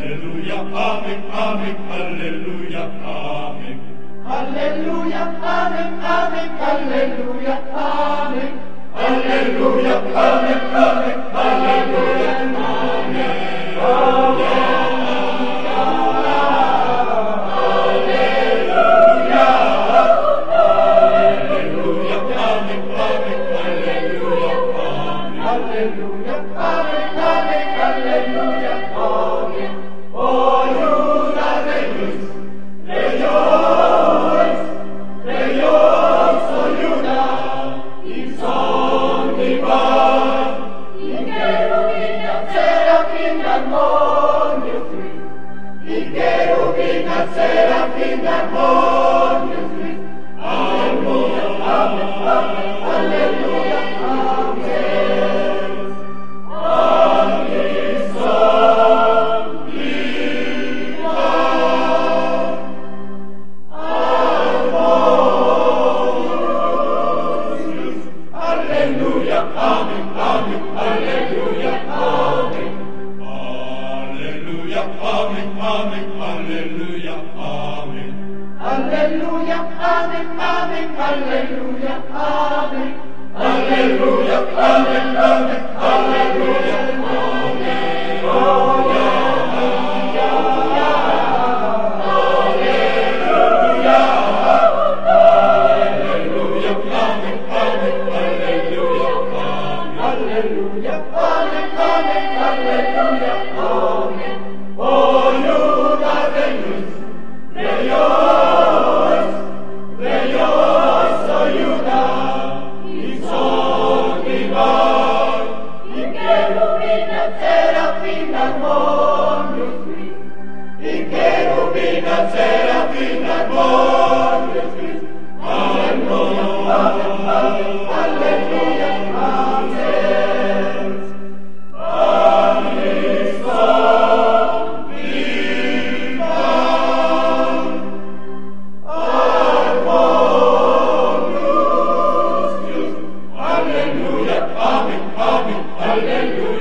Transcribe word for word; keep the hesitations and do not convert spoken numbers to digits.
Alleluia, amen, amen, alleluia, amen. Alleluia, amen, amen, alleluia, amen. Alleluia, amen, amen, alleluia, amen. Alleluia, amen, amen, alleluia, amen. Oh, Juda, rejoice, rejoice, rejoice, oh, Juda, in song divine, in cherubim and seraphim harmoniously, in cherubim and seraphim harmoniously. Alleluia, amen, amen, alleluia, amen. Alleluia, amen, amen, alleluia, amen. Alleluia, amen, amen, alleluia, amen. Alleluia, amen, amen, alleluia, amen. Alleluia, amen, amen, alleluia, amen. Oh, yeah, alleluia, alleluia, alleluia, amen, amen, alleluia, amen. Alleluia, amen, amen, alleluia, amen. Oh, Juda, rejoice, rejoice, rejoice, oh, Juda, in song divine, In cherubim and seraphim harmoniously, in cherubim and seraphim harmoniously. Alleluia, amen, amen, alleluia, amen. amen, song divine, harmonious. Alleluia, amen, amen, alleluia.